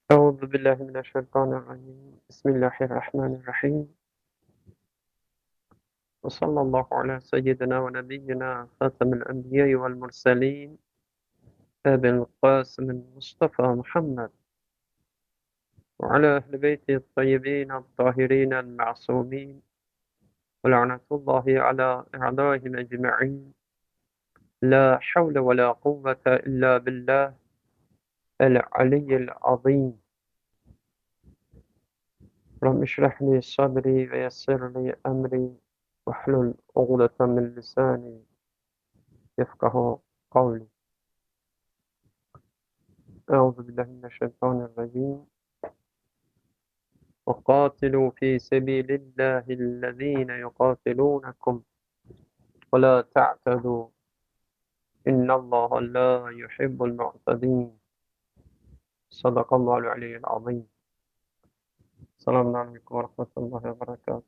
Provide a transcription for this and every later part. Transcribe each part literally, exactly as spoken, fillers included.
أعوذ بالله من الشيطان الرجيم بسم الله الرحمن الرحيم وصلى الله على سيدنا ونبينا خاتم الأنبياء والمرسلين أبي القاسم المصطفى محمد وعلى أهل بيته الطيبين الطاهرين المعصومين ولعنة الله على أعدائهم أجمعين لا حول ولا قوة إلا بالله العلي العظيم رب اشرح لي صدري ويسر لي أمري واحلل عقدة من لساني يفقه قولي أعوذ بالله من الشيطان الرجيم وقاتلوا في سبيل الله الذين يقاتلونكم ولا تعتدوا إن الله لا يحب المعتدين صدق الله العلي العظيم السلام عليكم ورحمة الله وبركاته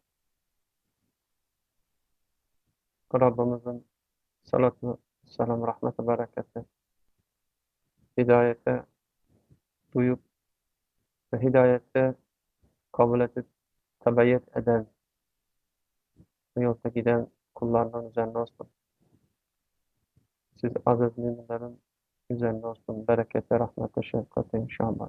Rabbimizin salatu, selam, rahmeti, bereketi, hidayete duyup ve hidayette kabul edip tebeyyet eden ve yolda giden kullardan üzerine olsun. Siz aziz müminlerin üzerine olsun. Bereketi, rahmeti, şefkati inşallah.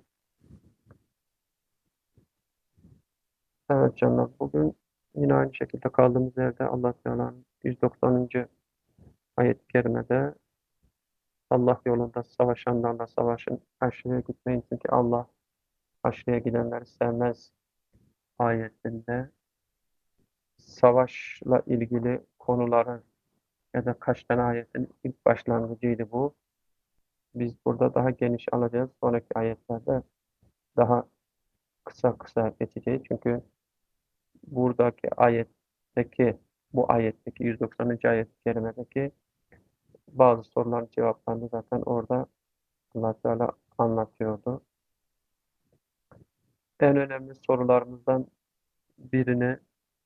Evet canlar, bugün yine aynı şekilde kaldığımız yerde Allah Teala'nın yüz doksanıncı ayet-i kerimede Allah yolunda savaşanlarla savaşın, haşreye gitmeyin çünkü Allah haşreye gidenleri sevmez ayetinde savaşla ilgili konuları ya da kaç tane ayetin ilk başlangıcıydı bu. Biz burada daha geniş alacağız. Sonraki ayetlerde daha kısa kısa geçeceğiz. Çünkü buradaki ayetteki, bu ayetteki yüz doksanıncı ayet-i kerimedeki bazı soruların cevaplarını zaten orada Allah Teala anlatıyordu. En önemli sorularımızdan birini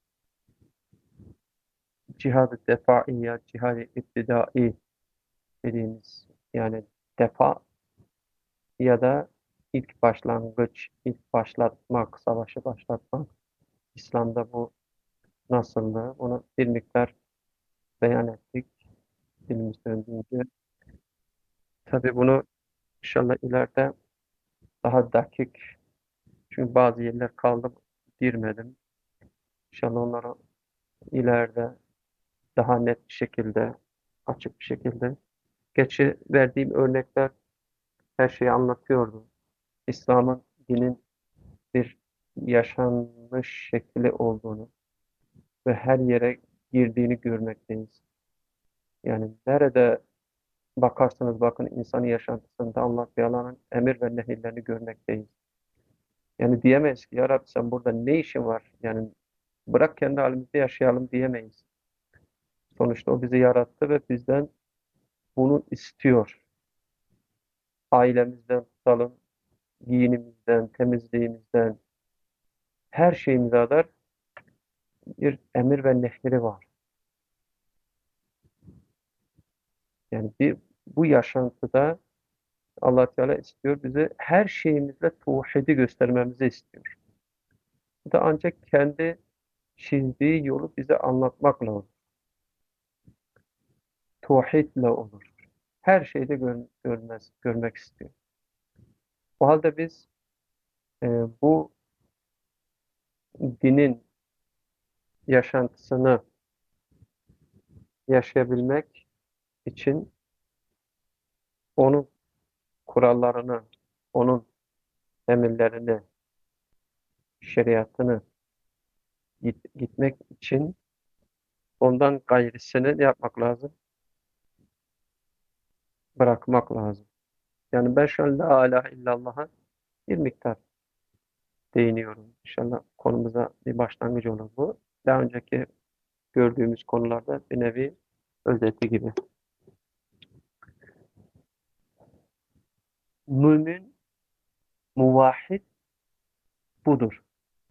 cihad-ı defaiya, cihad-ı iptidai dediğimiz, yani defa ya da ilk başlangıç, ilk başlatmak, savaşı başlatmak. İslam'da bu nasıldı? Bunu bir miktar beyan ettik. Dilimiz döndüğünce. Tabii bunu inşallah ileride daha dakik, çünkü bazı yerler kaldı girmedim. İnşallah onları ileride daha net bir şekilde, açık bir şekilde. Geçi verdiğim örnekler her şeyi anlatıyordu. İslam'ın, dinin bir yaşanmış şekli olduğunu ve her yere girdiğini görmekteyiz. Yani nerede bakarsanız bakın insan yaşantısında Allah Teala'nın emir ve nehirlerini görmekteyiz. Yani diyemeyiz ki ya Rabbi sen burada ne işin var? Yani bırak kendi halimizde yaşayalım diyemeyiz. Sonuçta o bizi yarattı ve bizden bunu istiyor. Ailemizden tutalım, giyinimizden, temizliğimizden, her şeyimize kadar bir emir ve nehri var. Yani bir, bu yaşantıda Allah Teala istiyor bize her şeyimizle tevhidi göstermemizi istiyor. Bu da ancak kendi çizdiği yolu bize anlatmakla olur. Tevhidle olur. Her şeyde gör, görmez, görmek istiyor. O halde biz e, bu dinin yaşantısını yaşayabilmek için onun kurallarını, onun emirlerini, şeriatını git, gitmek için ondan gayrısını ne yapmak lazım? Bırakmak lazım. Yani ben şu an la ilahe illallah'a bir miktar değiniyorum. İnşallah konumuza bir başlangıç olur bu. Daha önceki gördüğümüz konularda bir nevi özeti gibi. Mümin, muvahhid budur.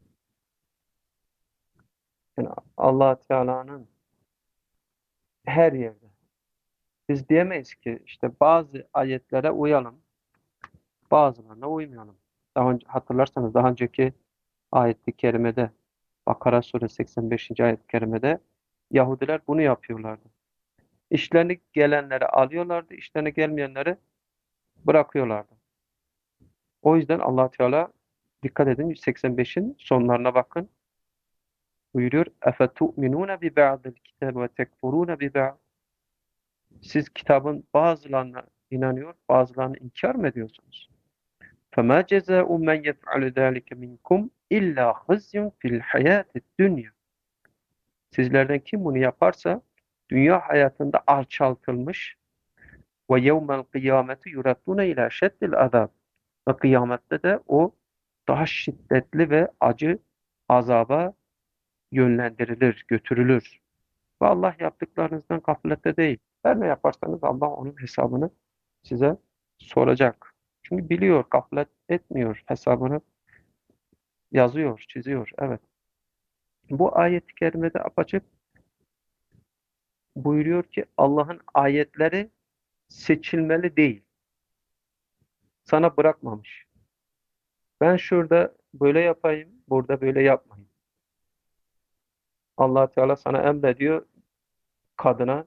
Yani Allah Teala'nın her yerde. Biz diyemeyiz ki işte bazı ayetlere uyalım, bazılarına uymayalım. Daha önce, hatırlarsanız daha önceki ayet-i kerimede, Bakara suresi seksen beşinci ayet-i kerimede Yahudiler bunu yapıyorlardı. İşlerine gelenleri alıyorlardı, işlerine gelmeyenleri bırakıyorlardı. O yüzden Allah Teala, dikkat edin, yüz seksen beşin sonlarına bakın. Buyuruyor: "Efetu'minûne bi ba'dil kitâbi ve tekfurûne bi ba'd." Siz kitabın bazılarına inanıyor, bazılarını inkar mı ediyorsunuz? فَمَا جَزَاءُ مَنْ يَفْعَلُ ذَٰلِكَ مِنْكُمْ اِلَّا خِزْيٌ فِي الْحَيَاةِ الدُّنْيَا. Sizlerden kim bunu yaparsa dünya hayatında alçaltılmış ve yevmel kıyameti yurattune ila şeddil azab. Ve kıyamette de o daha şiddetli ve acı azaba yönlendirilir, götürülür. Ve Allah yaptıklarınızdan gaflette değil. Her ne yaparsanız Allah onun hesabını size soracak. Çünkü biliyor, gaflet etmiyor, hesabını yazıyor, çiziyor. Evet. Bu ayet-i kerimede apaçık buyuruyor ki Allah'ın ayetleri seçilmeli değil. Sana bırakmamış. Ben şurada böyle yapayım, burada böyle yapmayayım. Allah Teala sana emrediyor, kadına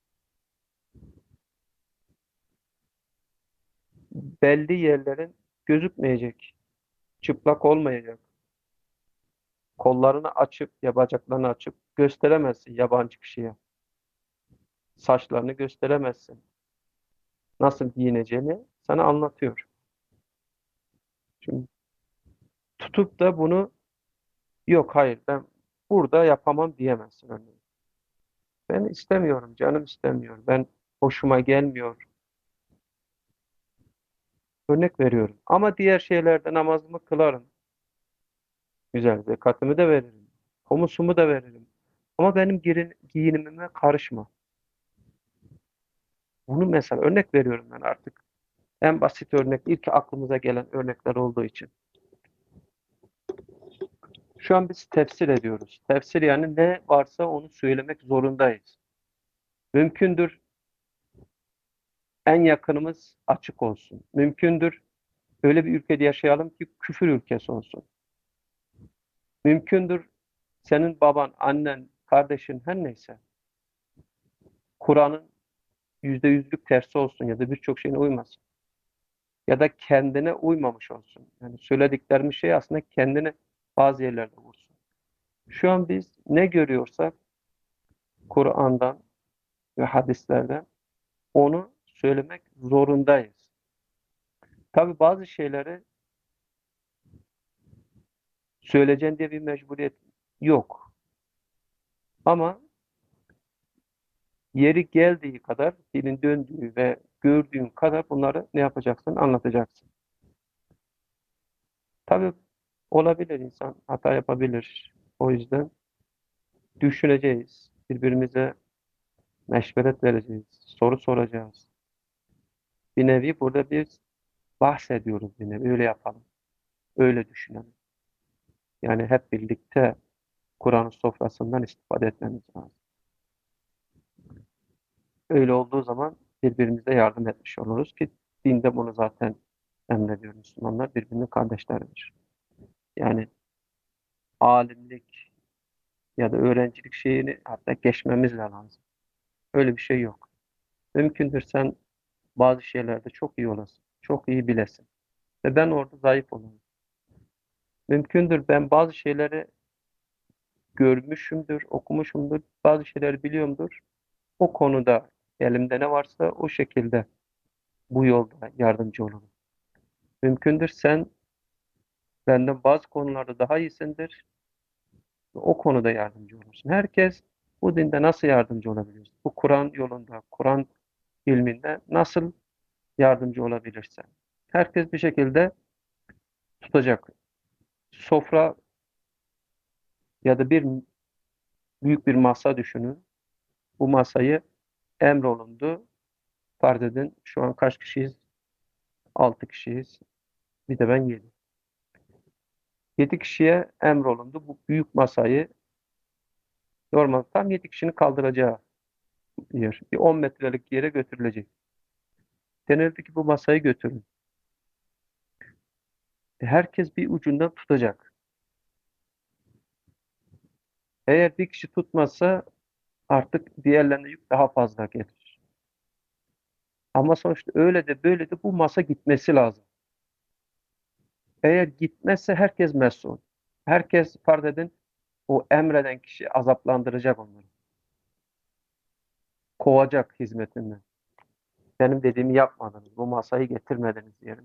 belli yerlerin gözükmeyecek, çıplak olmayacak. Kollarını açıp, ya bacaklarını açıp gösteremezsin yabancı kişiye. Saçlarını gösteremezsin. Nasıl giyineceğini sana anlatıyor. Şimdi tutup da bunu, yok hayır ben burada yapamam diyemezsin örneğin. Ben istemiyorum, canım istemiyor, ben hoşuma gelmiyor. Örnek veriyorum. Ama diğer şeylerde namazımı kılarım. Güzel, zekatımı da veririm. Humusumu da veririm. Ama benim girin, giyinimime karışma. Bunu mesela örnek veriyorum ben artık. En basit örnek, ilk aklımıza gelen örnekler olduğu için. Şu an biz tefsir ediyoruz. Tefsir yani ne varsa onu söylemek zorundayız. Mümkündür en yakınımız açık olsun. Mümkündür öyle bir ülkede yaşayalım ki küfür ülkesi olsun. Mümkündür senin baban, annen, kardeşin her neyse Kur'an'ın yüzde yüzlük tersi olsun ya da birçok şeyine uymasın. Ya da kendine uymamış olsun. Yani söylediklerimiz şey aslında kendini bazı yerlerde vursun. Şu an biz ne görüyorsak Kur'an'dan ve hadislerden onu söylemek zorundayız. Tabii bazı şeyleri söyleyeceğin diye bir mecburiyet yok. Ama yeri geldiği kadar, dilin döndüğü ve gördüğün kadar bunları ne yapacaksın? Anlatacaksın. Tabii olabilir, insan hata yapabilir. O yüzden düşüneceğiz. Birbirimize meşveret vereceğiz. Soru soracağız. Bir nevi burada biz bahsediyoruz bir nevi. Öyle yapalım. Öyle düşünelim. Yani hep birlikte Kur'an'ın sofrasından istifade etmemiz lazım. Öyle olduğu zaman birbirimize yardım etmiş oluruz ki dinde bunu zaten emrediyor. Müslümanlar birbirinin kardeşleridir. Yani alimlik ya da öğrencilik şeyini hatta geçmemiz de lazım. Öyle bir şey yok. Mümkündür sen bazı şeylerde çok iyi olasın. Çok iyi bilesin. Ve ben orada zayıf olayım. Mümkündür ben bazı şeyleri görmüşümdür, okumuşumdur, bazı şeyleri biliyorumdur. O konuda elimde ne varsa o şekilde bu yolda yardımcı olurum. Mümkündür sen benden bazı konularda daha iyisindir. O konuda yardımcı olursun. Herkes bu dinde nasıl yardımcı olabilir? Bu Kur'an yolunda, Kur'an ilminde nasıl yardımcı olabilirse. Herkes bir şekilde tutacak. Sofra ya da bir büyük bir masa düşünün. Bu masayı emrolundu. Farz edin şu an kaç kişiyiz? Altı kişiyiz. Bir de ben yedi. Yedi kişiye emrolundu. Bu büyük masayı normal tam yedi kişinin kaldıracağı yer. Bir on metrelik yere götürülecek. Denildi ki bu masayı götürün. Herkes bir ucundan tutacak. Eğer bir kişi tutmazsa artık diğerlerine yük daha fazla gelir. Ama sonuçta öyle de böyle de bu masa gitmesi lazım. Eğer gitmezse herkes mesul. Herkes farz edin o emreden kişi azaplandıracak onları. Kovacak hizmetinden. Benim dediğimi yapmadınız. Bu masayı getirmediniz yerine.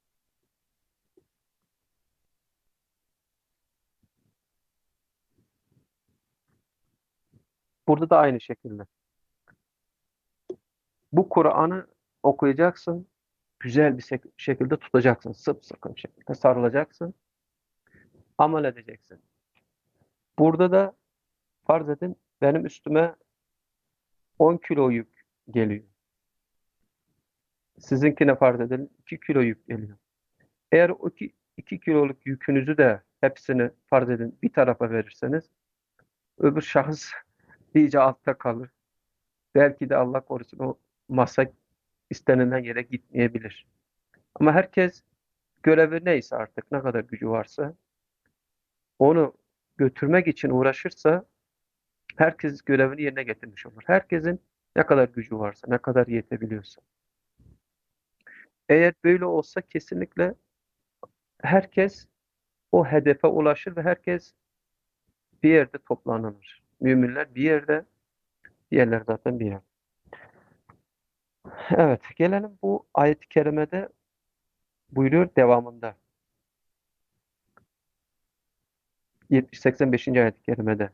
Burada da aynı şekilde. Bu Kur'an'ı okuyacaksın. Güzel bir sek- şekilde tutacaksın. Sımsıkı bir şekilde sarılacaksın. Amel edeceksin. Burada da farz edin benim üstüme on kilo yük geliyor. Sizinkine farz edelim iki kilo yük geliyor. Eğer o iki, iki kiloluk yükünüzü de hepsini farz edin bir tarafa verirseniz öbür şahıs iyice altta kalır. Belki de Allah korusun o masa istenilen yere gitmeyebilir. Ama herkes görevi neyse artık ne kadar gücü varsa onu götürmek için uğraşırsa herkes görevini yerine getirmiş olur. Herkesin ne kadar gücü varsa, ne kadar yetebiliyorsa. Eğer böyle olsa kesinlikle herkes o hedefe ulaşır ve herkes bir yerde toplanır. Müminler bir yerde, diğerler zaten bir yerde. Evet, gelelim bu ayet-i kerimede buyuruyor devamında. yetmiş seksen beşinci ayet-i kerimede.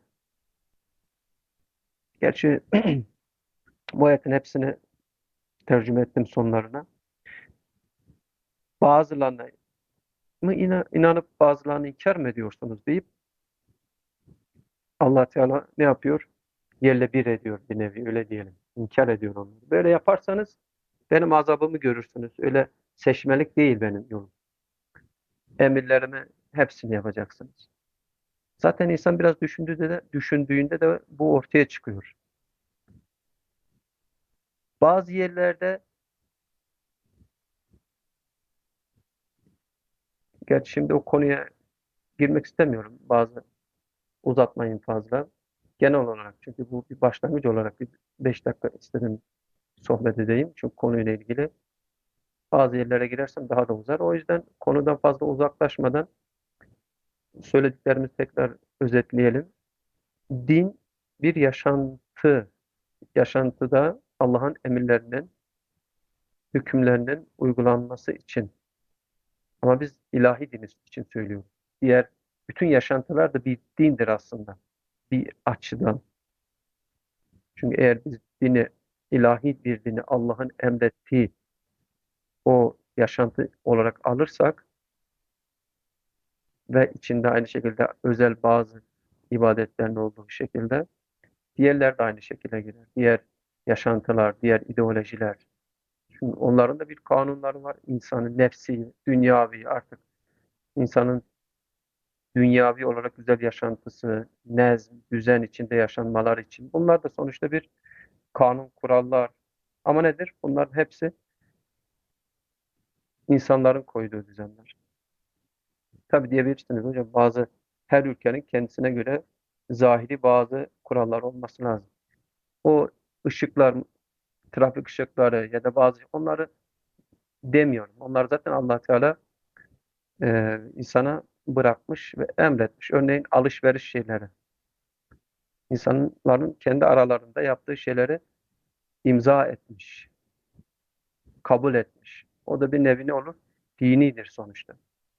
Gerçi bu ayetin hepsini tercüme ettim sonlarına. Bazılarına mı ina- inanıp bazılarını inkar mı ediyorsunuz deyip Allah Teala ne yapıyor? Yerle bir ediyor bir nevi öyle diyelim. İnkar ediyor onları. Böyle yaparsanız benim azabımı görürsünüz. Öyle seçmelik değil benim yolum. Emirlerimi hepsini yapacaksınız. Zaten insan biraz düşündüğünde de, düşündüğünde de bu ortaya çıkıyor. Bazı yerlerde, gerçi şimdi o konuya girmek istemiyorum. Bazı uzatmayın fazla. Genel olarak çünkü bu bir başlangıç olarak bir beş dakika istedim sohbet edeyim. Çünkü konuyla ilgili bazı yerlere girersem daha da uzar. O yüzden konudan fazla uzaklaşmadan söylediklerimizi tekrar özetleyelim. Din bir yaşantı, yaşantıda Allah'ın emirlerinin, hükümlerinin uygulanması için. Ama biz ilahi din için söylüyoruz. Diğer bütün yaşantılar da bir dindir aslında. Bir açıdan. Çünkü eğer biz dini, ilahi bir dini Allah'ın emrettiği o yaşantı olarak alırsak ve içinde aynı şekilde özel bazı ibadetlerin olduğu şekilde diğerler de aynı şekilde girer. Diğer yaşantılar, diğer ideolojiler. Çünkü onların da bir kanunları var. İnsanın nefsi, dünyavi artık insanın dünyavi olarak güzel yaşantısı, nezm, düzen içinde yaşanmalar için. Bunlar da sonuçta bir kanun, kurallar. Ama nedir? Bunların hepsi insanların koyduğu düzenler. Tabii diyebilirsiniz hocam bazı her ülkenin kendisine göre zahiri bazı kurallar olması lazım. O ışıklar, trafik ışıkları ya da bazı onları demiyorum. Onlar zaten Allah Teala e, insana bırakmış ve emretmiş. Örneğin alışveriş şeyleri. İnsanların kendi aralarında yaptığı şeyleri imza etmiş, kabul etmiş. O da bir nevi ne olur? Dinidir sonuçta.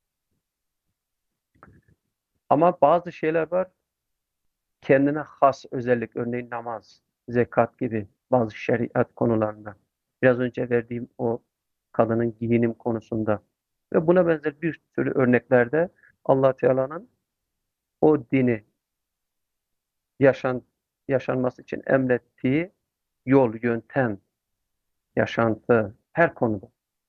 Ama bazı şeyler var kendine has özellik. Örneğin namaz, zekat gibi bazı şeriat konularında. Biraz önce verdiğim o kadının giyinim konusunda ve buna benzer bir sürü örneklerde Allah Teala'nın o dini yaşan, yaşanması için emrettiği yol, yöntem, yaşantı her konuda.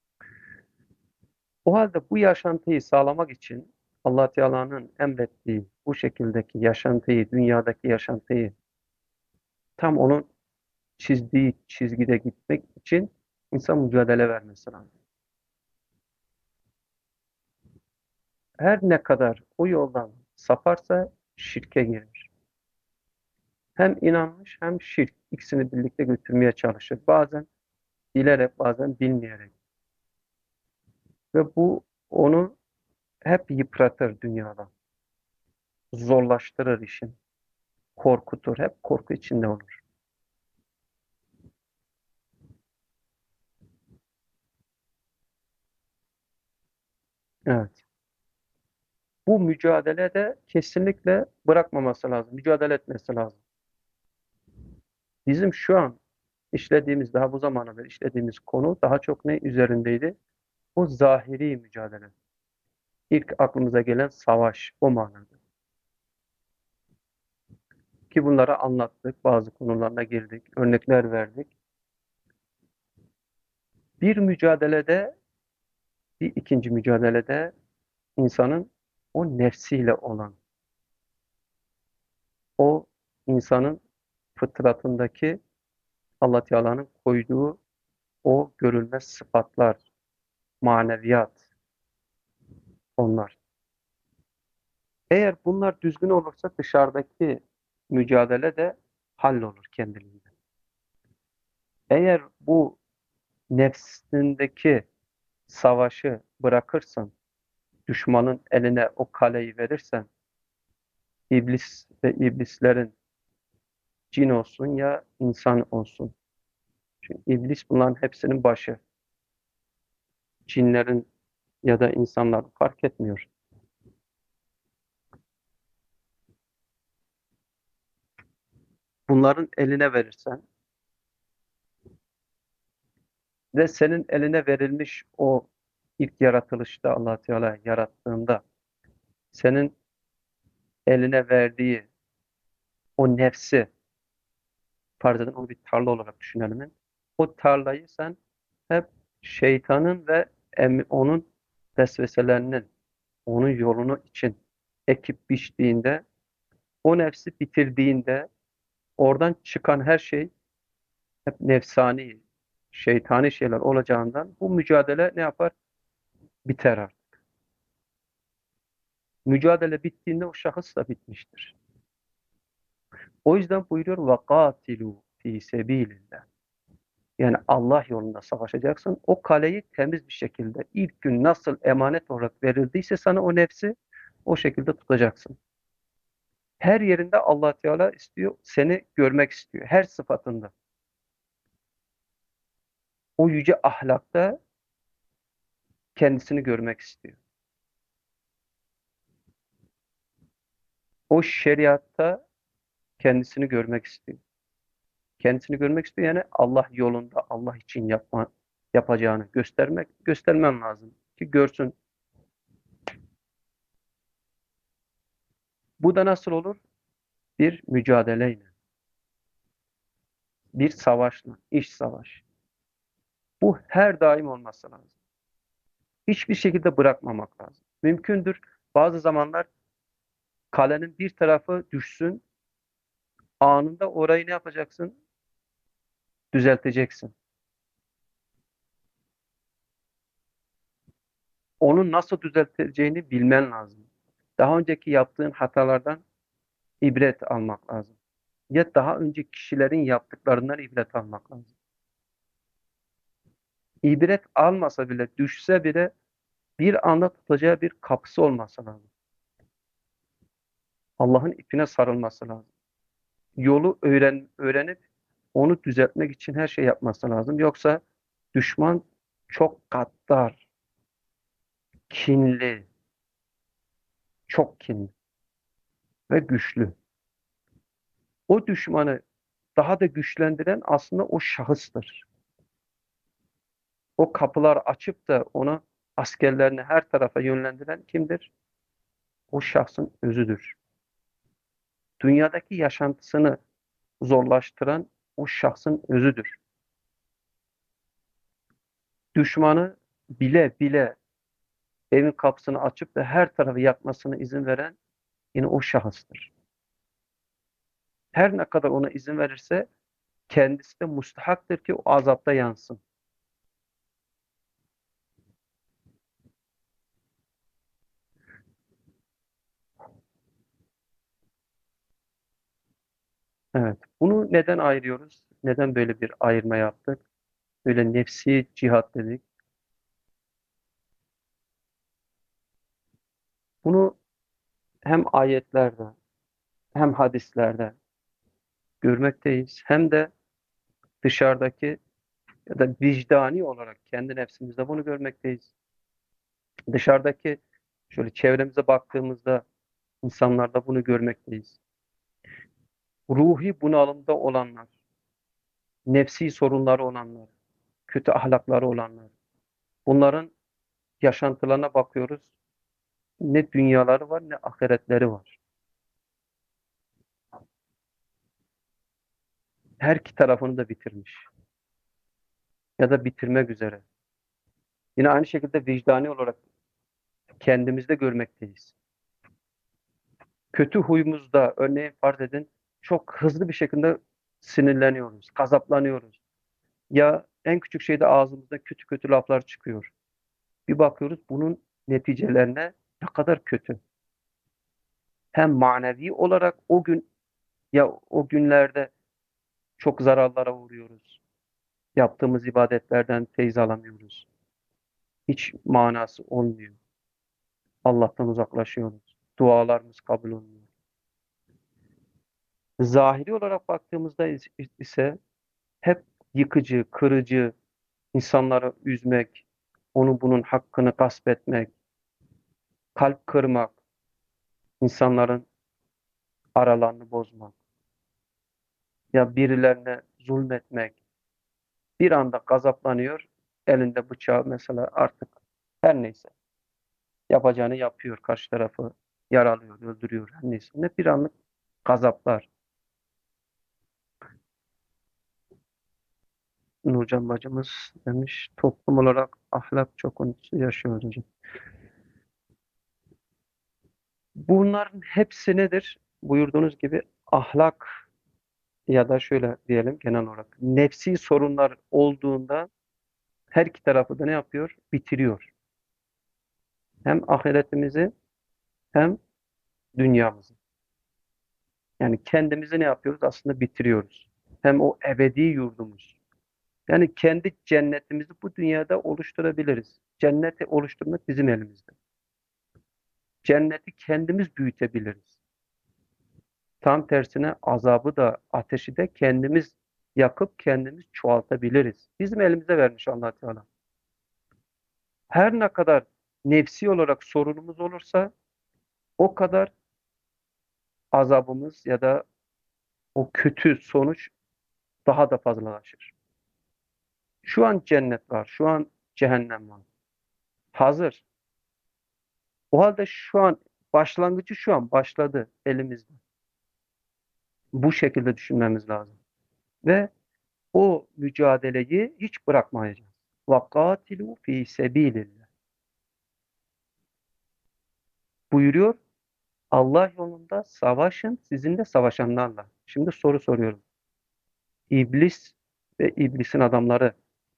O halde bu yaşantıyı sağlamak için Allah Teala'nın emrettiği bu şekildeki yaşantıyı, dünyadaki yaşantıyı tam onun çizdiği çizgide gitmek için insan mücadele vermesi lazım. Her ne kadar o yoldan saparsa şirke girer. Hem inanmış hem şirk ikisini birlikte götürmeye çalışır. Bazen bilerek bazen bilmeyerek. Ve bu onu hep yıpratır dünyada. Zorlaştırır işin. Korkutur. Hep korku içinde olur. Evet. Bu mücadelede kesinlikle bırakmaması lazım. Mücadele etmesi lazım. Bizim şu an işlediğimiz, daha bu zamana kadar işlediğimiz konu daha çok ne üzerindeydi? O zahiri mücadele. İlk aklımıza gelen savaş o manada. Ki bunları anlattık, bazı konularına girdik, örnekler verdik. Bir mücadelede, bir ikinci mücadelede insanın o nefsiyle olan, o insanın fıtratındaki Allah Teala'nın koyduğu o görülmez sıfatlar, maneviyat onlar. Eğer bunlar düzgün olursa dışarıdaki mücadele de hallolur kendiliğinden. Eğer bu nefsindeki savaşı bırakırsan, düşmanın eline o kaleyi verirsen, iblis ve iblislerin cin olsun ya insan olsun. Çünkü iblis bunların hepsinin başı. Cinlerin ya da insanların fark etmiyor. Bunların eline verirsen ve senin eline verilmiş o ilk yaratılışta Allah Teala yarattığında senin eline verdiği o nefsi farz edin onu bir tarla olarak düşünelim. O tarlayı sen hep şeytanın ve em- onun vesveselerinin onun yolunu için ekip biçtiğinde o nefsi bitirdiğinde oradan çıkan her şey hep nefsani, şeytani şeyler olacağından bu mücadele ne yapar? Biter artık. Mücadele bittiğinde o şahıs da bitmiştir. O yüzden buyuruyor وَقَاتِلُوا ف۪ي سَب۪يلِ اللّٰهِ. Yani Allah yolunda savaşacaksın. O kaleyi temiz bir şekilde ilk gün nasıl emanet olarak verildiyse sana o nefsi o şekilde tutacaksın. Her yerinde Allah Teala istiyor, seni görmek istiyor. Her sıfatında. O yüce ahlakta kendisini görmek istiyor. O şeriatta kendisini görmek istiyor. Kendisini görmek istiyor yani Allah yolunda Allah için yapma, yapacağını göstermek, göstermen lazım ki görsün. Bu da nasıl olur? Bir mücadeleyle, bir savaşla, iş savaşı. Bu her daim olması lazım. Hiçbir şekilde bırakmamak lazım. Mümkündür bazı zamanlar kalenin bir tarafı düşsün, anında orayı ne yapacaksın? Düzelteceksin. Onu nasıl düzelteceğini bilmen lazım. Daha önceki yaptığın hatalardan ibret almak lazım. Ya daha önce kişilerin yaptıklarından ibret almak lazım. İbret almasa bile, düşse bile bir anda tutacağı bir kapısı olması lazım. Allah'ın ipine sarılması lazım. Yolu öğren, öğrenip onu düzeltmek için her şey yapması lazım. Yoksa düşman çok gaddar, kinli, çok kinli ve güçlü. O düşmanı daha da güçlendiren aslında o şahıstır. O kapılar açıp da ona askerlerini her tarafa yönlendiren kimdir? O şahsın özüdür. Dünyadaki yaşantısını zorlaştıran o şahsın özüdür. Düşmanı bile bile evin kapısını açıp da her tarafı yakmasına izin veren yine o şahıstır. Her ne kadar ona izin verirse kendisi de mustahaktır ki o azapta yansın. Evet. Bunu neden ayırıyoruz? Neden böyle bir ayırma yaptık? Böyle nefsi cihat dedik. Bunu hem ayetlerde hem hadislerde görmekteyiz. Hem de dışarıdaki ya da vicdani olarak kendi nefsimizde bunu görmekteyiz. Dışarıdaki şöyle çevremize baktığımızda insanlarda bunu görmekteyiz. Ruhi bunalımda olanlar, nefsi sorunları olanlar, kötü ahlakları olanlar. Bunların yaşantılarına bakıyoruz. Ne dünyaları var ne ahiretleri var. Her iki tarafını da bitirmiş ya da bitirmek üzere. Yine aynı şekilde vicdani olarak kendimizde görmekteyiz. Kötü huyumuzda örneğin farz edin çok hızlı bir şekilde sinirleniyoruz, gazaplanıyoruz. Ya en küçük şeyde ağzımızda kötü kötü laflar çıkıyor. Bir bakıyoruz bunun neticelerine ne kadar kötü. Hem manevi olarak o gün ya o günlerde çok zararlara uğruyoruz. Yaptığımız ibadetlerden feyz alamıyoruz. Hiç manası olmuyor. Allah'tan uzaklaşıyoruz. Dualarımız kabul olmuyor. Zahiri olarak baktığımızda is- ise hep yıkıcı, kırıcı, insanları üzmek, onu bunun hakkını gasp etmek, kalp kırmak, insanların aralarını bozmak, ya birilerine zulmetmek, bir anda gazaplanıyor, elinde bıçağı mesela artık her neyse yapacağını yapıyor, karşı tarafı yaralıyor, öldürüyor, her neyse. Ne bir anlık gazaplar. Nurcan bacımız demiş, toplum olarak ahlak çöküntüsü yaşıyoruz hocam. Bunların hepsi nedir? Buyurduğunuz gibi ahlak ya da şöyle diyelim genel olarak nefsi sorunlar olduğunda her iki tarafı da ne yapıyor? Bitiriyor. Hem ahiretimizi hem dünyamızı. Yani kendimizi ne yapıyoruz? Aslında bitiriyoruz. Hem o ebedi yurdumuz. Yani kendi cennetimizi bu dünyada oluşturabiliriz. Cenneti oluşturmak bizim elimizde. Cenneti kendimiz büyütebiliriz. Tam tersine azabı da ateşi de kendimiz yakıp kendimiz çoğaltabiliriz. Bizim elimize vermiş Allah Teala. Her ne kadar nefsi olarak sorunumuz olursa o kadar azabımız ya da o kötü sonuç daha da fazlalaşır. Şu an cennet var, şu an cehennem var. Hazır. O halde şu an başlangıcı şu an başladı elimizde. Bu şekilde düşünmemiz lazım. Ve o mücadeleyi hiç bırakmayacağız. وَقَاتِلُوا ف۪ي سَب۪يلِ اللّٰهِ buyuruyor. Allah yolunda savaşın sizinle savaşanlarla. Şimdi soru soruyorum. İblis ve iblisin adamları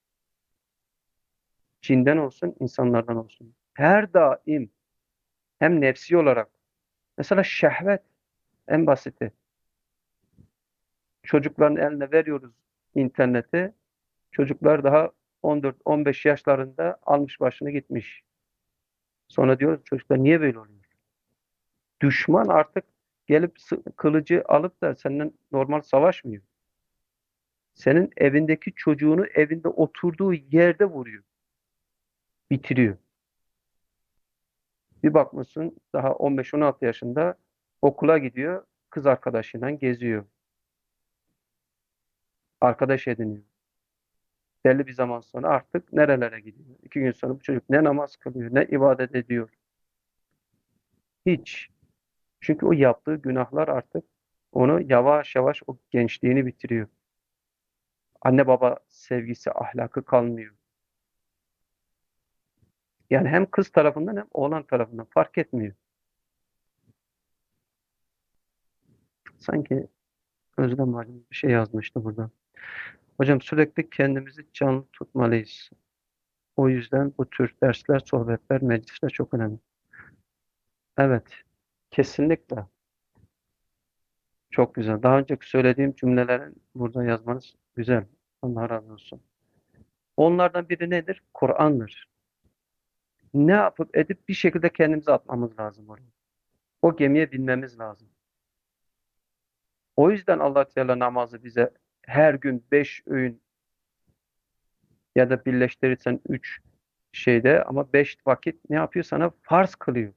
cinden olsun, insanlardan olsun. Her daim hem nefsi olarak mesela şehvet en basiti. Çocukların eline veriyoruz interneti. Çocuklar daha on dört on beş yaşlarında almış başını gitmiş. Sonra diyoruz çocuklar niye böyle oluyor? Düşman artık gelip sı- kılıcı alıp da seninle normal savaşmıyor. Senin evindeki çocuğunu evinde oturduğu yerde vuruyor, bitiriyor. Bir bakmışsın daha on beş on altı yaşında okula gidiyor, kız arkadaşıyla geziyor, arkadaş ediniyor. Belli bir zaman sonra artık nerelere gidiyor? İki gün sonra bu çocuk ne namaz kılıyor, ne ibadet ediyor. Hiç. Çünkü o yaptığı günahlar artık onu yavaş yavaş o gençliğini bitiriyor. Anne baba sevgisi, ahlakı kalmıyor. Yani hem kız tarafından hem oğlan tarafından fark etmiyor. Sanki Özlem Hacım bir şey yazmıştı burada. Hocam sürekli kendimizi canlı tutmalıyız. O yüzden bu tür dersler, sohbetler, meclisler çok önemli. Evet, kesinlikle. Çok güzel. Daha önceki söylediğim cümlelerin burada yazmanız güzel. Allah razı olsun. Onlardan biri nedir? Kur'an'dır. Ne yapıp edip bir şekilde kendimizi atmamız lazım oraya. O gemiye binmemiz lazım. O yüzden Allah Teala namazı bize her gün beş öğün ya da birleştirirsen üç şeyde ama beş vakit ne yapıyor sana? Farz kılıyor.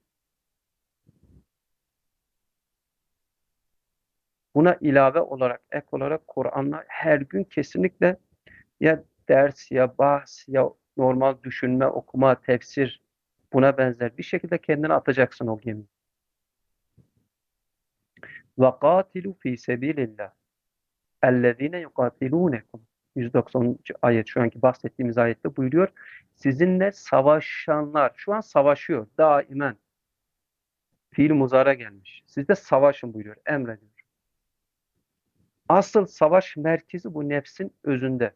Buna ilave olarak, ek olarak Kur'an'la her gün kesinlikle ya ders ya bahs ya normal düşünme, okuma, tefsir buna benzer bir şekilde kendini atacaksın o gemiye. وَقَاتِلُوا ف۪ي سَب۪يلِ اللّٰهِ اَلَّذ۪ينَ يُقَاتِلُونَكُمْ yüz doksanıncı ayet, şu anki bahsettiğimiz ayette buyuruyor. Sizinle savaşanlar, şu an savaşıyor daimen. Fiil muzara gelmiş. Siz de savaşın buyuruyor, emrediyor. Asıl savaş merkezi bu nefsin özünde.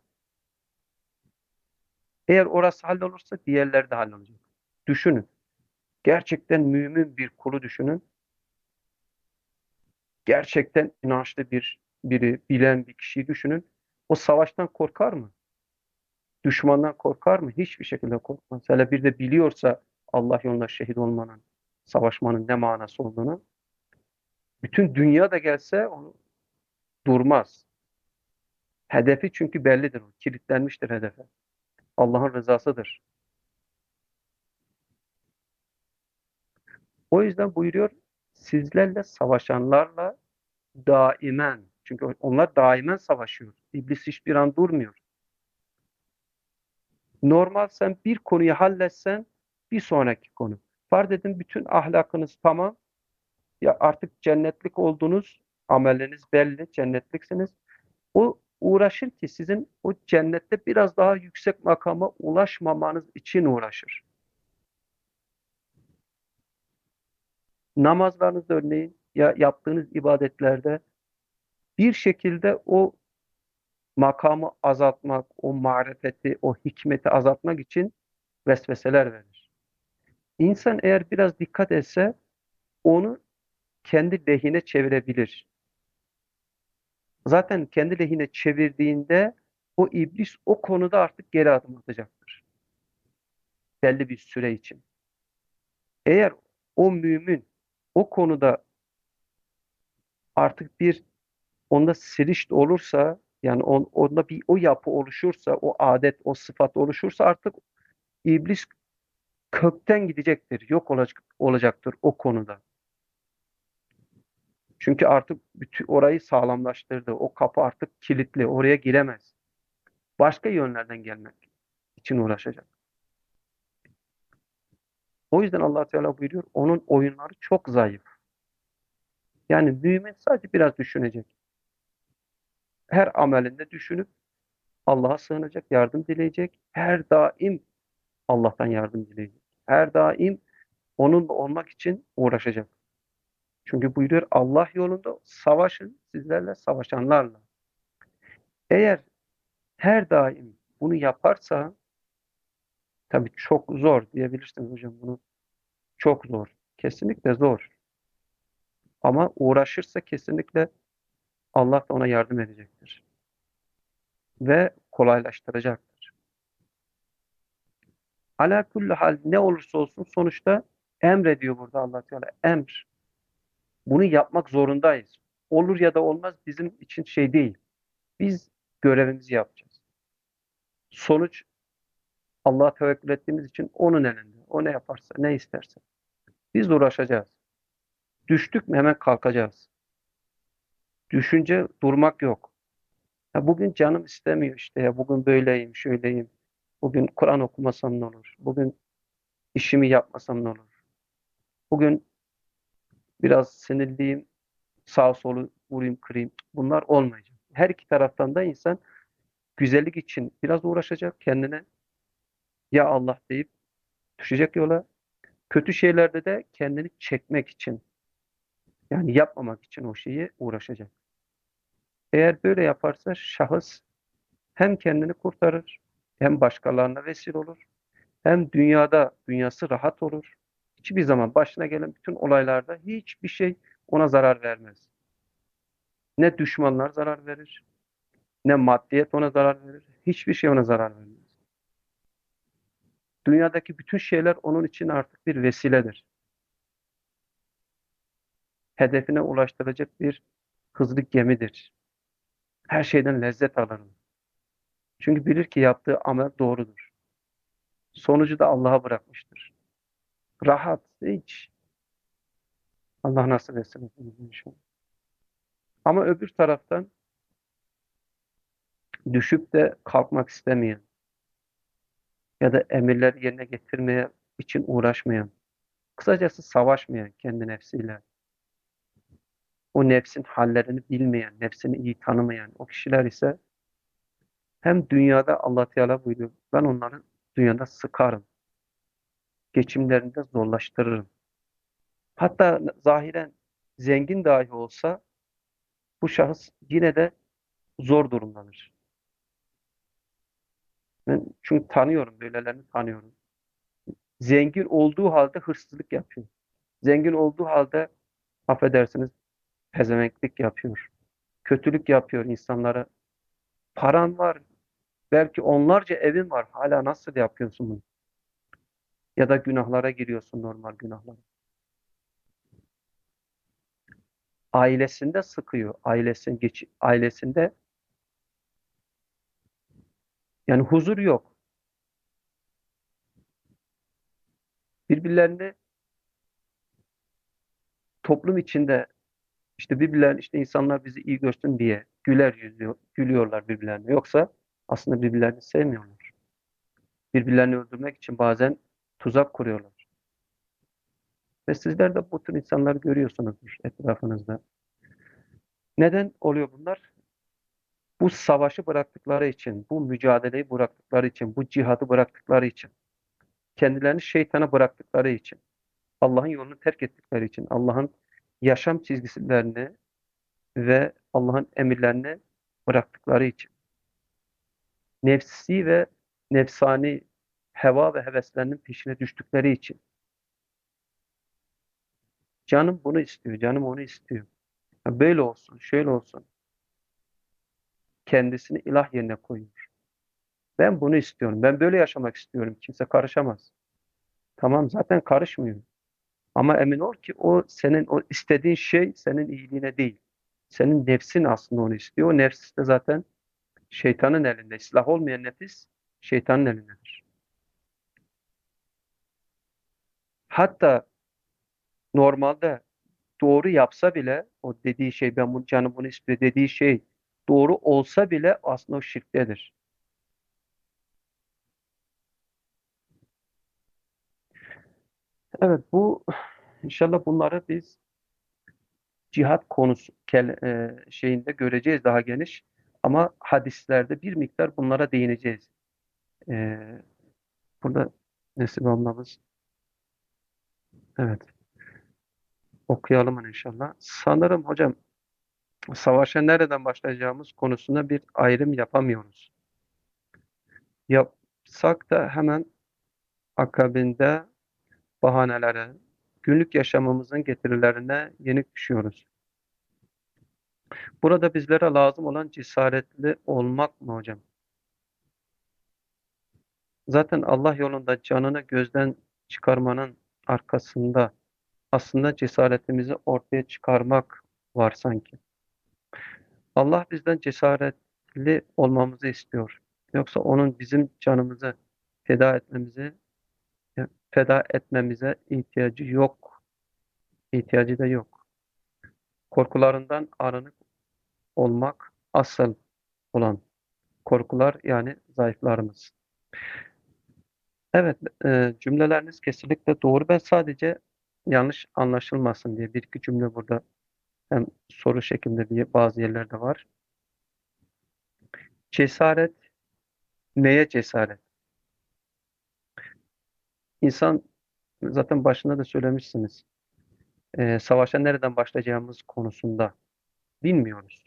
Eğer orası hallolursa diğerleri de hallolacak. Düşünün. Gerçekten mümin bir kulu düşünün. Gerçekten inançlı bir biri, bilen bir kişiyi düşünün. O savaştan korkar mı? Düşmandan korkar mı? Hiçbir şekilde korkmaz. Hele bir de biliyorsa Allah yolunda şehit olmanın, savaşmanın ne manası olduğunu, bütün dünya da gelse onu durmaz. Hedefi çünkü bellidir. O kilitlenmiştir hedefe. Allah'ın rızasıdır. O yüzden buyuruyor, sizlerle savaşanlarla daimen, çünkü onlar daimen savaşıyor. İblis hiçbir an durmuyor. Normal sen bir konuyu halletsen bir sonraki konu. Farz edin bütün ahlakınız tamam. Ya artık cennetlik oldunuz. Amelleriniz belli. Cennetliksiniz. O uğraşır ki sizin o cennette biraz daha yüksek makama ulaşmamanız için uğraşır. Namazlarınızda örneğin ya yaptığınız ibadetlerde bir şekilde o makamı azaltmak, o marifeti, o hikmeti azaltmak için vesveseler verir. İnsan eğer biraz dikkat etse onu kendi lehine çevirebilir. Zaten kendi lehine çevirdiğinde o iblis o konuda artık geri adım atacaktır. Belli bir süre için. Eğer o mümin o konuda artık bir onda sirişt olursa, yani on, onda bir o yapı oluşursa, o adet, o sıfat oluşursa artık iblis kökten gidecektir. Yok olacak, olacaktır o konuda. Çünkü artık bütün orayı sağlamlaştırdı. O kapı artık kilitli. Oraya giremez. Başka yönlerden gelmek için uğraşacak. O yüzden Allah Teala buyuruyor, onun oyunları çok zayıf. Yani mümin sadece biraz düşünecek. Her amelinde düşünüp Allah'a sığınacak, yardım dileyecek. Her daim Allah'tan yardım dileyecek. Her daim onunla olmak için uğraşacak. Çünkü buyuruyor Allah yolunda savaşın sizlerle savaşanlarla. Eğer her daim bunu yaparsa tabii çok zor diyebilirsiniz hocam bunu. Çok zor. Kesinlikle zor. Ama uğraşırsa kesinlikle Allah da ona yardım edecektir. Ve kolaylaştıracaktır. Ala kulli hal ne olursa olsun sonuçta emrediyor burada Allah Teala. Emr. Bunu yapmak zorundayız. Olur ya da olmaz bizim için şey değil. Biz görevimizi yapacağız. Sonuç Allah'a tevekkül ettiğimiz için onun elinde. O ne yaparsa, ne isterse. Biz uğraşacağız. Düştük mü hemen kalkacağız. Düşünce durmak yok. Ya bugün canım istemiyor işte ya bugün böyleyim, şöyleyim. Bugün Kur'an okumasam ne olur? Bugün işimi yapmasam ne olur? Bugün biraz sinirliyim, sağ solu vurayım, kırayım. Bunlar olmayacak. Her iki taraftan da insan güzellik için biraz uğraşacak kendine. Ya Allah deyip düşecek yola. Kötü şeylerde de kendini çekmek için, yani yapmamak için o şeyi uğraşacak. Eğer böyle yaparsa şahıs hem kendini kurtarır, hem başkalarına vesile olur, hem dünyada dünyası rahat olur. Hiçbir zaman başına gelen bütün olaylarda hiçbir şey ona zarar vermez. Ne düşmanlar zarar verir, ne maddiyet ona zarar verir. Hiçbir şey ona zarar vermez. Dünyadaki bütün şeyler onun için artık bir vesiledir. Hedefine ulaştıracak bir hızlı gemidir. Her şeyden lezzet alırım. Çünkü bilir ki yaptığı amel doğrudur. Sonucu da Allah'a bırakmıştır. Rahat, hiç. Allah nasip etsin. Ama öbür taraftan düşüp de kalkmak istemeyen ya da emirler yerine getirmeye için uğraşmayan, kısacası savaşmayan kendi nefsiyle, o nefsin hallerini bilmeyen, nefsini iyi tanımayan o kişiler ise hem dünyada Allah Teala buyuruyor, ben onları dünyada sıkarım, geçimlerini de zorlaştırırım. Hatta zahiren zengin dahi olsa bu şahıs yine de zor durumdadır. Ben çünkü tanıyorum, böylelerini tanıyorum. Zengin olduğu halde hırsızlık yapıyor. Zengin olduğu halde affedersiniz pezevenklik yapıyor. Kötülük yapıyor insanlara. Paran var. Belki onlarca evin var. Hala nasıl yapıyorsun bunu? Ya da günahlara giriyorsun, normal günahlara. Ailesinde sıkıyor. Ailesin, geç, ailesinde yani huzur yok. Birbirlerini toplum içinde işte birbirlerine işte insanlar bizi iyi görsün diye güler yüzüyor, gülüyorlar birbirlerine. Yoksa aslında birbirlerini sevmiyorlar. Birbirlerini öldürmek için bazen tuzak kuruyorlar. Ve sizler de bu tür insanları görüyorsunuzdur etrafınızda. Neden oluyor bunlar? Bu savaşı bıraktıkları için, bu mücadeleyi bıraktıkları için, bu cihadı bıraktıkları için, kendilerini şeytana bıraktıkları için, Allah'ın yolunu terk ettikleri için, Allah'ın yaşam çizgilerini ve Allah'ın emirlerini bıraktıkları için, nefsi ve nefsani heva ve heveslerinin peşine düştükleri için, canım bunu istiyor, canım onu istiyor. Ya böyle olsun, şöyle olsun. Kendisini ilah yerine koyuyor. Ben bunu istiyorum. Ben böyle yaşamak istiyorum. Kimse karışamaz. Tamam zaten karışmıyor. Ama emin ol ki o senin o istediğin şey senin iyiliğine değil. Senin nefsin aslında onu istiyor. O nefs de zaten şeytanın elinde. İslah olmayan nefis şeytanın elindedir. Hatta normalde doğru yapsa bile o dediği şey ben bunu canım bunu istiyor dediği şey doğru olsa bile aslında o şirktedir. Evet bu inşallah bunları biz cihat konusu kel- e, şeyinde göreceğiz daha geniş. Ama hadislerde bir miktar bunlara değineceğiz. E, burada Nesibe ablamız evet okuyalım inşallah. Sanırım hocam savaşa nereden başlayacağımız konusunda bir ayrım yapamıyoruz. Yapsak da hemen akabinde bahanelere, günlük yaşamımızın getirilerine yenik düşüyoruz. Burada bizlere lazım olan cesaretli olmak mı hocam? Zaten Allah yolunda canını gözden çıkarmanın arkasında aslında cesaretimizi ortaya çıkarmak var sanki. Allah bizden cesaretli olmamızı istiyor. Yoksa onun bizim canımızı feda etmemizi, feda etmemize ihtiyacı yok. İhtiyacı da yok. Korkularından arınık olmak asıl olan korkular yani zayıflarımız. Evet, e, cümleleriniz kesinlikle doğru. Ben sadece yanlış anlaşılmasın diye bir iki cümle burada hem soru şeklinde bir bazı yerlerde var. Cesaret, neye cesaret? İnsan zaten başında da söylemişsiniz. E, savaşa nereden başlayacağımız konusunda bilmiyoruz.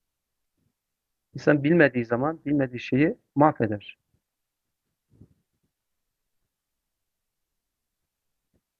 İnsan bilmediği zaman bilmediği şeyi mahveder.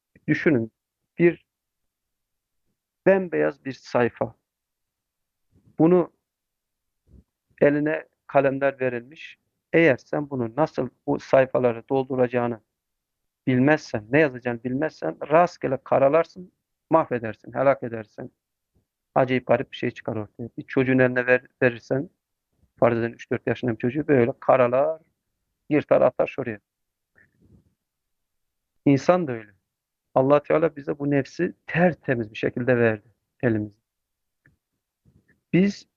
Düşünün bir bembeyaz bir sayfa. Bunu eline kalemler verilmiş. Eğer sen bunu nasıl bu sayfaları dolduracağını bilmezsen, ne yazacağını bilmezsen rastgele karalarsın, mahvedersin, helak edersin. Acayip garip bir şey çıkar ortaya. Bir çocuğun eline ver, verirsen, farz edin üç dört yaşında bir çocuğu böyle karalar, yırtar atar şuraya. İnsan da öyle. Allah Teala bize bu nefsi tertemiz bir şekilde verdi elimize. Biz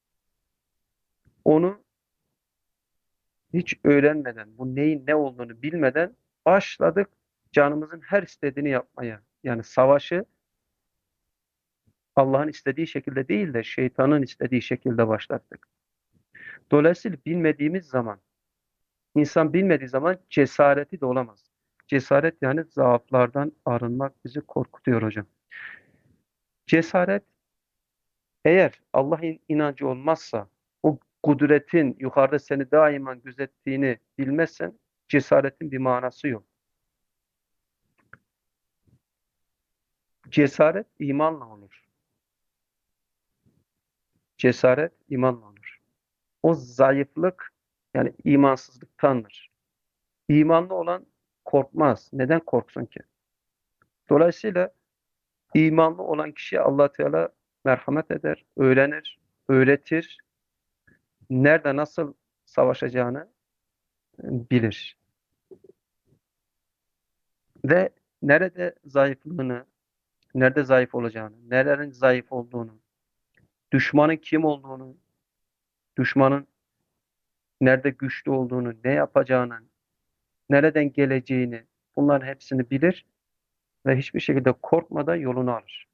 onu hiç öğrenmeden, bu neyin ne olduğunu bilmeden başladık canımızın her istediğini yapmaya. Yani savaşı Allah'ın istediği şekilde değil de şeytanın istediği şekilde başlattık. Dolayısıyla bilmediğimiz zaman, insan bilmediği zaman cesareti de olamaz. Cesaret yani zaaflardan arınmak bizi korkutuyor hocam. Cesaret eğer Allah'ın inancı olmazsa, o kudretin yukarıda seni daima gözettiğini bilmezsen cesaretin bir manası yok. Cesaret imanla olur. Cesaret imanla olur. O zayıflık yani imansızlıktandır. İmanlı olan korkmaz. Neden korksun ki? Dolayısıyla imanlı olan kişiye Allah Teala merhamet eder, öğrenir, öğretir, nerede nasıl savaşacağını bilir. Ve nerede zayıflığını, nerede zayıf olacağını, nelerin zayıf olduğunu, düşmanın kim olduğunu, düşmanın nerede güçlü olduğunu, ne yapacağını, nereden geleceğini, bunların hepsini bilir ve hiçbir şekilde korkmadan yolunu alır.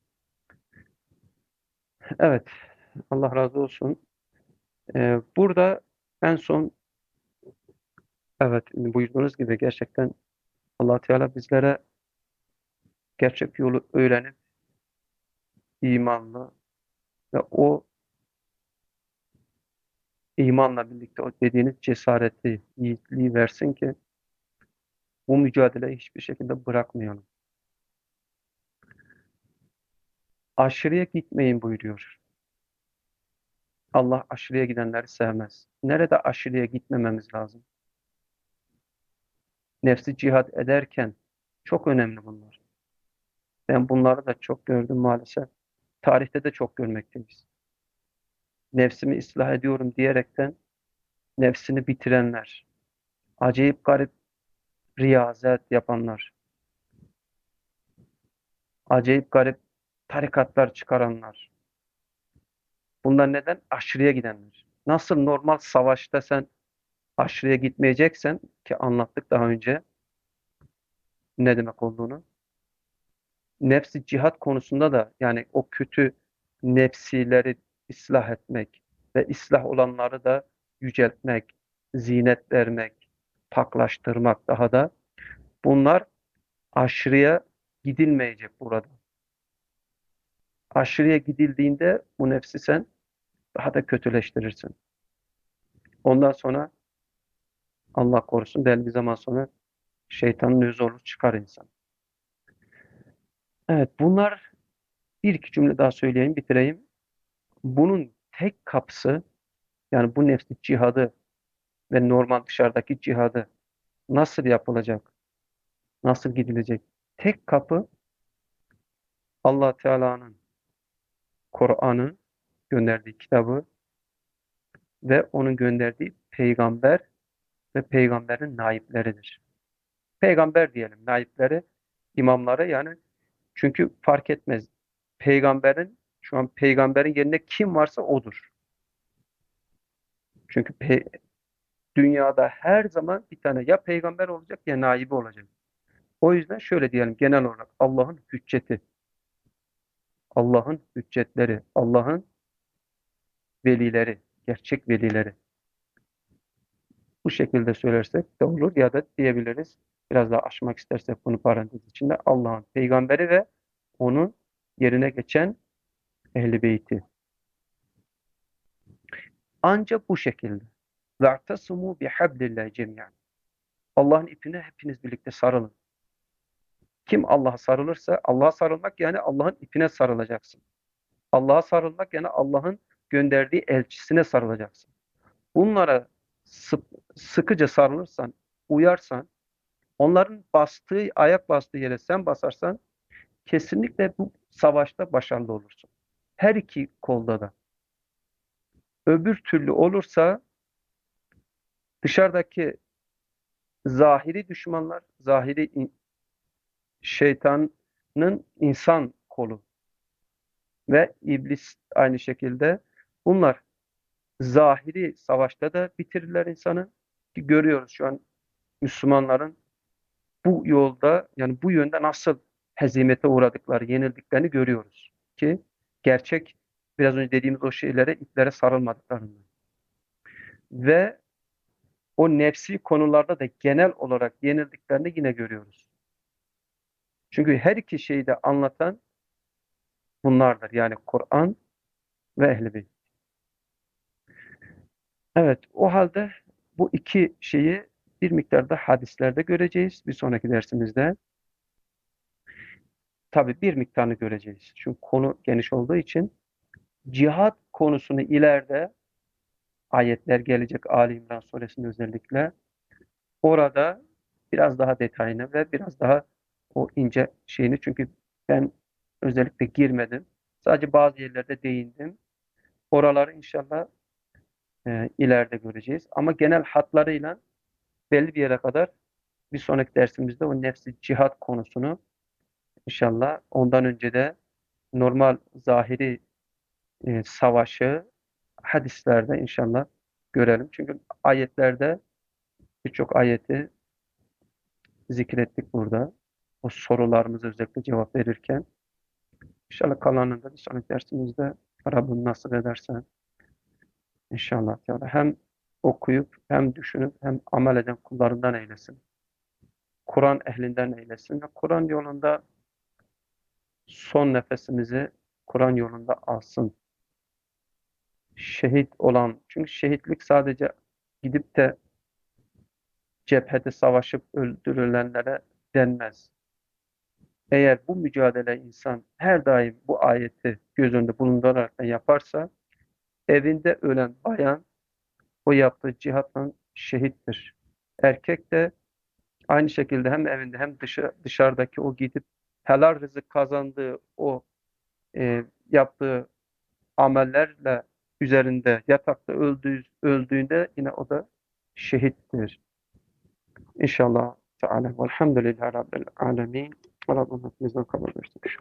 Evet, Allah razı olsun. Ee, burada en son, evet buyurduğunuz gibi gerçekten Allah Teala bizlere gerçek yolu öğrenip imanlı ve o imanla birlikte o dediğiniz cesareti, yiğitliği versin ki bu mücadeleyi hiçbir şekilde bırakmayalım. Aşırıya gitmeyin buyuruyor. Allah aşırıya gidenleri sevmez. Nerede aşırıya gitmememiz lazım? Nefsi cihad ederken çok önemli bunlar. Ben bunları da çok gördüm maalesef. Tarihte de çok görmekteyiz. Nefsimi ıslah ediyorum diyerekten nefsini bitirenler, acayip garip riyazet yapanlar, acayip garip tarikatlar çıkaranlar. Bunlar neden? Aşırıya gidenler. Nasıl normal savaşta sen aşırıya gitmeyeceksen ki anlattık daha önce ne demek olduğunu. Nefsi cihat konusunda da yani o kötü nefsileri ıslah etmek ve ıslah olanları da yüceltmek, zinet vermek, paklaştırmak daha da bunlar aşırıya gidilmeyecek burada. Aşırıya gidildiğinde bu nefsi sen daha da kötüleştirirsin. Ondan sonra Allah korusun belli bir zaman sonra şeytanın özü olur çıkar insan. Evet bunlar bir iki cümle daha söyleyeyim bitireyim. Bunun tek kapısı yani bu nefsi cihadı ve normal dışarıdaki cihadı nasıl yapılacak? Nasıl gidilecek? Tek kapı Allah Teala'nın Kur'an'ı gönderdiği kitabı ve onun gönderdiği peygamber ve peygamberin naipleridir. Peygamber diyelim, naipleri, imamları yani çünkü fark etmez. Peygamberin şu an peygamberin yerine kim varsa odur. Çünkü pe dünyada her zaman bir tane ya peygamber olacak ya naibi olacak. O yüzden şöyle diyelim genel olarak Allah'ın hücceti, Allah'ın hüccetleri, Allah'ın velileri, gerçek velileri. Bu şekilde söylersek de olur ya da diyebiliriz. Biraz daha aşmak istersek bunu parantez içinde Allah'ın peygamberi ve onun yerine geçen ehl-i beyti. Ancak bu şekilde. وَاَعْتَصُمُوا بِحَبْلِ اللّٰهِ جَمِيعًا Allah'ın ipine hepiniz birlikte sarılın. Kim Allah'a sarılırsa, Allah'a sarılmak yani Allah'ın ipine sarılacaksın. Allah'a sarılmak yani Allah'ın gönderdiği elçisine sarılacaksın. Bunlara sık, sıkıca sarılırsan, uyarsan, onların bastığı, ayak bastığı yere sen basarsan kesinlikle bu savaşta başarılı olursun. Her iki kolda da. Öbür türlü olursa dışarıdaki zahiri düşmanlar, zahiri in- şeytanın insan kolu ve iblis aynı şekilde bunlar zahiri savaşta da bitirirler insanı. Ki görüyoruz şu an Müslümanların bu yolda yani bu yönde nasıl hezimete uğradıkları, yenildiklerini görüyoruz. Ki gerçek biraz önce dediğimiz o şeylere, iplere sarılmadıklarını. Ve o nefsi konularda da genel olarak yenildiklerini yine görüyoruz. Çünkü her iki şeyi de anlatan bunlardır. Yani Kur'an ve Ehl-i Beyt. Evet, o halde bu iki şeyi bir miktarda hadislerde göreceğiz bir sonraki dersimizde. Tabii bir miktarını göreceğiz. Çünkü konu geniş olduğu için cihat konusunu ileride ayetler gelecek Ali İmran suresinde özellikle. Orada biraz daha detayını ve biraz daha o ince şeyini çünkü ben özellikle girmedim. Sadece bazı yerlerde değindim. Oraları inşallah e, ileride göreceğiz. Ama genel hatlarıyla belli bir yere kadar bir sonraki dersimizde o nefsi cihat konusunu inşallah ondan önce de normal zahiri e, savaşı hadislerde inşallah görelim. Çünkü ayetlerde birçok ayeti zikrettik burada. O sorularımıza özellikle cevap verirken. İnşallah kalanını da bir sonraki dersimizde Rabbim nasip ederse inşallah Teala hem okuyup hem düşünüp hem amel eden kullarından eylesin. Kur'an ehlinden eylesin ve Kur'an yolunda son nefesimizi Kur'an yolunda alsın. Şehit olan, çünkü şehitlik sadece gidip de cephede savaşıp öldürülenlere denmez. Eğer bu mücadele insan her daim bu ayeti göz önünde bulundurarak yaparsa evinde ölen bayan o yaptığı cihattan şehittir. Erkek de aynı şekilde hem evinde hem dışı, dışarıdaki o gidip helal rızık kazandığı o e, yaptığı amellerle üzerinde yatakta öldüğü, öldüğünde yine o da şehittir. İnşallah Teala. Velhamdülillahi Rabbil alemin. Rabbim hepimizden kabul etsin.